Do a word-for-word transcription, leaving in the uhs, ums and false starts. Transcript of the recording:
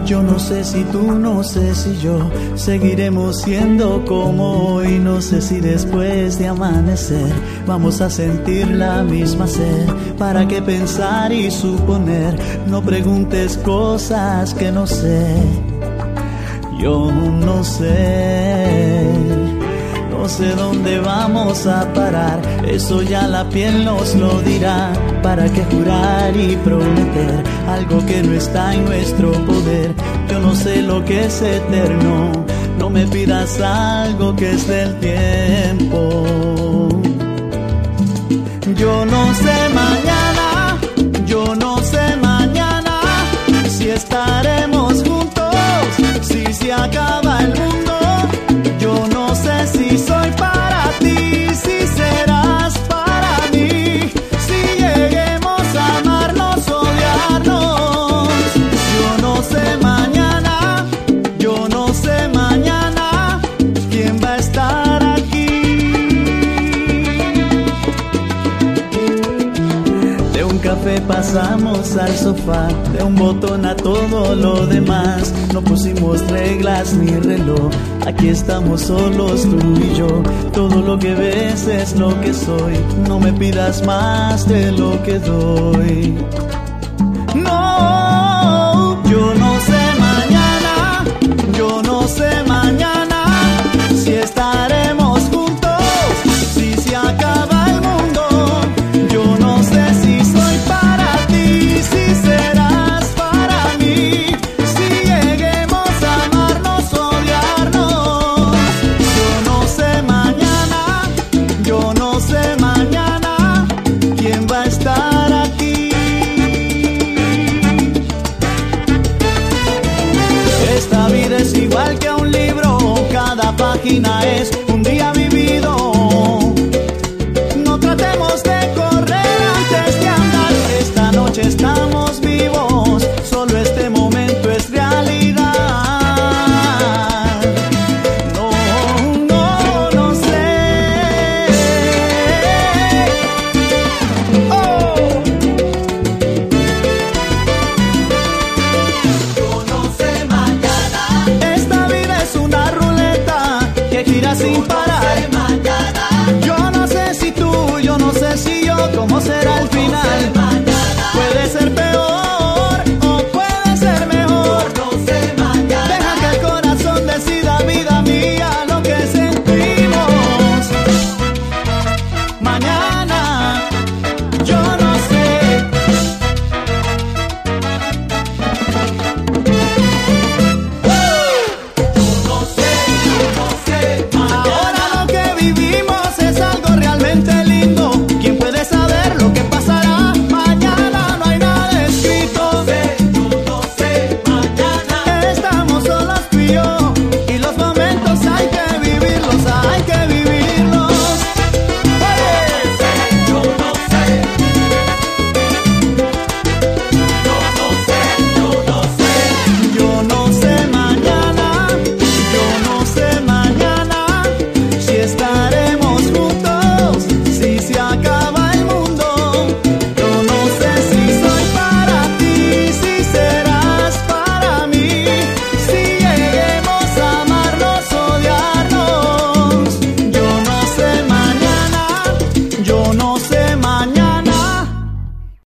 Yo no sé si tú, no sé si yo seguiremos siendo como hoy. No sé si después de amanecer vamos a sentir la misma sed. ¿Para qué pensar y suponer? No preguntes cosas que no sé. Yo no sé, no sé dónde vamos a parar. Eso ya la piel nos lo dirá. ¿Para qué jurar y prometer algo que no está en nuestro poder? Yo no sé lo que es eterno. No me pidas algo que es del tiempo. Yo no sé mañana, yo no sé mañana si estaremos juntos, si se acaba el mundo. Yo no sé si soy para ti, si serás para mí, si lleguemos a amarnos, odiarnos. Yo no sé mañana, yo no sé mañana quién va a estar aquí. De un café pasamos al sofá, de un botón a todo lo demás. No pusimos reglas ni reloj, aquí estamos solos tú y yo. Todo lo que ves es lo que soy, no me pidas más de lo que doy. No, yo no sé mañana, yo no sé mañana si estaremos juntos, si se acaba el mundo. Yo no sé si soy para ti, si serás para mí, si lleguemos a amarnos, odiarnos. Yo no sé mañana, yo no sé mañana quién va a estar aquí. Esta vida es igual que un libro, cada página es un día vivido. No tratemos de correr antes de andar. Esta noche estamos vivos, solo este momento es realidad. No, no, no sé. Oh. Yo no sé mañana. Esta vida es una ruleta que gira sin parar. Yo no sé si tú, yo no sé si yo, ¿cómo será?